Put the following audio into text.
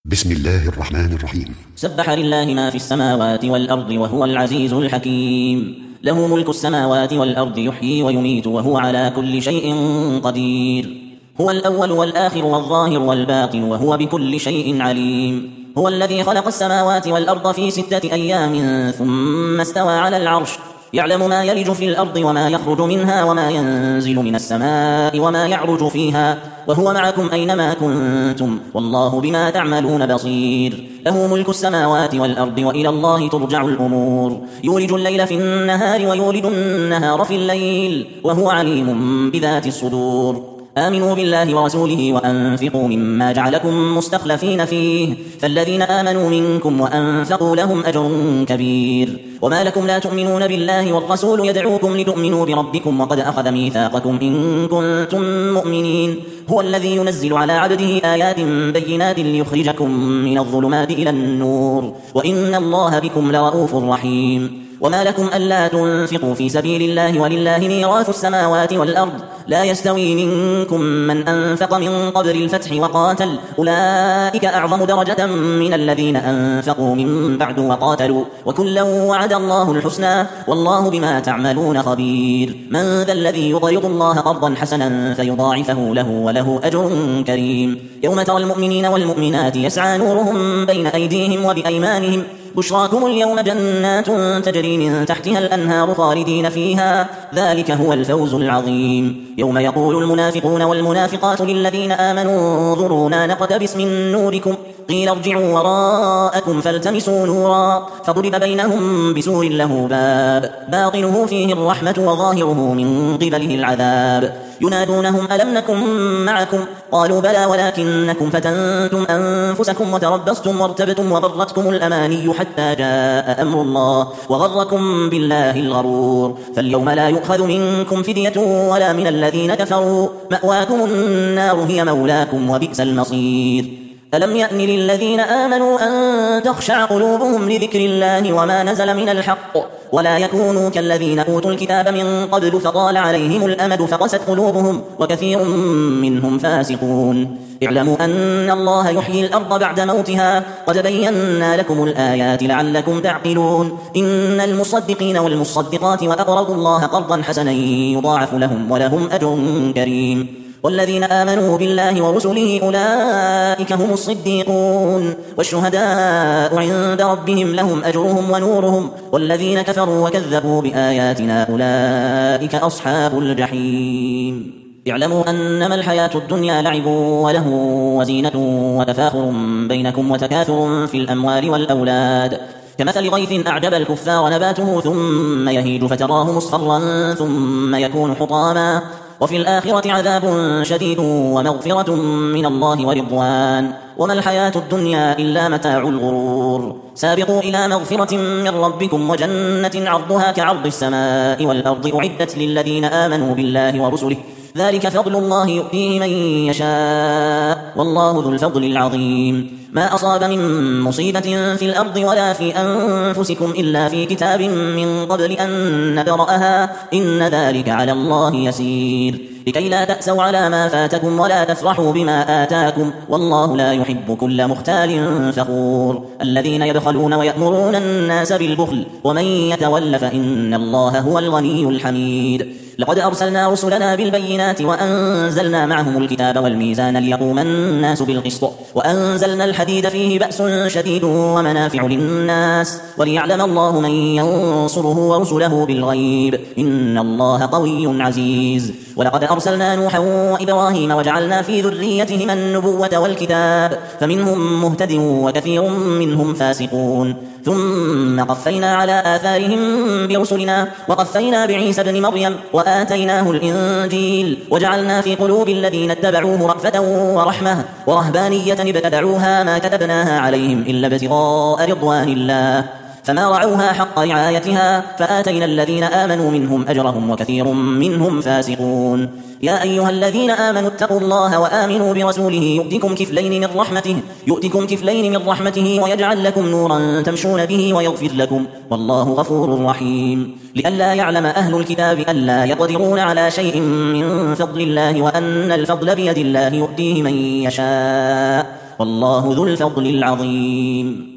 بسم الله الرحمن الرحيم. سبح لله ما في السماوات والأرض وهو العزيز الحكيم. له ملك السماوات والأرض يحيي ويميت وهو على كل شيء قدير. هو الأول والآخر والظاهر والباطن وهو بكل شيء عليم. هو الذي خلق السماوات والأرض في 6 أيام ثم استوى على العرش يعلم ما يلج في الأرض وما يخرج منها وما ينزل من السماء وما يعرج فيها وهو معكم أينما كنتم والله بما تعملون بصير. له ملك السماوات والأرض وإلى الله ترجع الأمور. يولج الليل في النهار ويولج النهار في الليل وهو عليم بذات الصدور. آمنوا بالله ورسوله وأنفقوا مما جعلكم مستخلفين فيه فالذين آمنوا منكم وأنفقوا لهم أجر كبير. وما لكم لا تؤمنون بالله والرسول يدعوكم لتؤمنوا بربكم وقد أخذ ميثاقكم إن كنتم مؤمنين. هو الذي ينزل على عبده آيات بينات ليخرجكم من الظلمات إلى النور وإن الله بكم لرؤوف رحيم. وما لكم ألا تنفقوا في سبيل الله ولله ميراث السماوات والأرض لا يستوي منكم من أنفق من قبل الفتح وقاتل أولئك أعظم درجة من الذين أنفقوا من بعد وقاتلوا وكلا وعد الله الحسنى والله بما تعملون خبير. من ذا الذي يقرض الله قرضا حسنا فيضاعفه له وله أجر كريم. يوم ترى المؤمنين والمؤمنات يسعى نورهم بين أيديهم وبأيمانهم بشراكم اليوم جنات تجري من تحتها الأنهار خالدين فيها ذلك هو الفوز العظيم. يوم يقول المنافقون والمنافقات للذين آمنوا انظرونا نقتبس من نوركم قيل ارجعوا وراءكم فالتمسوا نورا فضرب بينهم بسور له باب باطنه فيه الرحمة وظاهره من قبله العذاب. ينادونهم ألم نكن معكم قالوا بلى ولكنكم فتنتم أنفسكم وتربصتم وارتبتم وغرتكم الأماني حتى جاء أمر الله وغركم بالله الغرور. فاليوم لا يؤخذ منكم فدية ولا من الذين كفروا مأواكم النار هي مولاكم وبئس المصير. ألم يأن للذين آمنوا أن تخشع قلوبهم لذكر الله وما نزل من الحق ولا يكونوا كالذين أوتوا الكتاب من قبل فطال عليهم الأمد فقست قلوبهم وكثير منهم فاسقون. اعلموا أن الله يحيي الأرض بعد موتها قد بينا لكم الآيات لعلكم تعقلون. إن المصدقين والمصدقات وأقرضوا الله قرضا حسنا يضاعف لهم ولهم أجر كريم. والذين آمنوا بالله ورسله أولئك هم الصديقون والشهداء عند ربهم لهم أجرهم ونورهم والذين كفروا وكذبوا بآياتنا أولئك أصحاب الجحيم. اعلموا أنما الحياة الدنيا لعب وله وزينة وتفاخر بينكم وتكاثر في الأموال والأولاد كمثل غيث أعجب الكفار نباته ثم يهيج فتراه مصفرا ثم يكون حطاما وفي الآخرة عذاب شديد ومغفرة من الله ورضوان وما الحياة الدنيا إلا متاع الغرور. سابقوا إلى مغفرة من ربكم وجنة عرضها كعرض السماء والأرض أعدت للذين آمنوا بالله ورسله ذلك فضل الله يؤتيه من يشاء والله ذو الفضل العظيم. ما أصاب من مصيبة في الأرض ولا في أنفسكم إلا في كتاب من قبل أن نبرأها إن ذلك على الله يسير. لكي لا تأسوا على ما فاتكم ولا تفرحوا بما آتاكم والله لا يحب كل مختال فخور. الذين يبخلون ويأمرون الناس بالبخل ومن يتول فإن الله هو الغني الحميد. لقد أرسلنا رسلنا بالبينات وأنزلنا معهم الكتاب والميزان ليقوم الناس بالقسط وأنزلنا الحديد فيه بأس شديد ومنافع للناس وليعلم الله من ينصره ورسله بالغيب إن الله قوي عزيز. ولقد أرسلنا نوحا وإبراهيم وجعلنا في ذريتهما النبوة والكتاب فمنهم مهتد وكثير منهم فاسقون. ثم قفينا على آثارهم برسلنا وقفينا بعيسى بن مريم وآتيناه الإنجيل وجعلنا في قلوب الذين اتبعوه رأفة ورحمة ورهبانية ابتدعوها ما كتبناها عليهم إلا ابتغاء رضوان الله فما رعوها حق رعايتها فآتينا الذين آمنوا منهم أجرهم وكثير منهم فاسقون. يا أيها الذين آمنوا اتقوا الله وآمنوا برسوله يؤتكم كفلين من رحمته ويجعل لكم نورا تمشون به ويغفر لكم والله غفور رحيم. لئلا يعلم أهل الكتاب ألا يقدرون على شيء من فضل الله وأن الفضل بيد الله يؤتيه من يشاء والله ذو الفضل العظيم.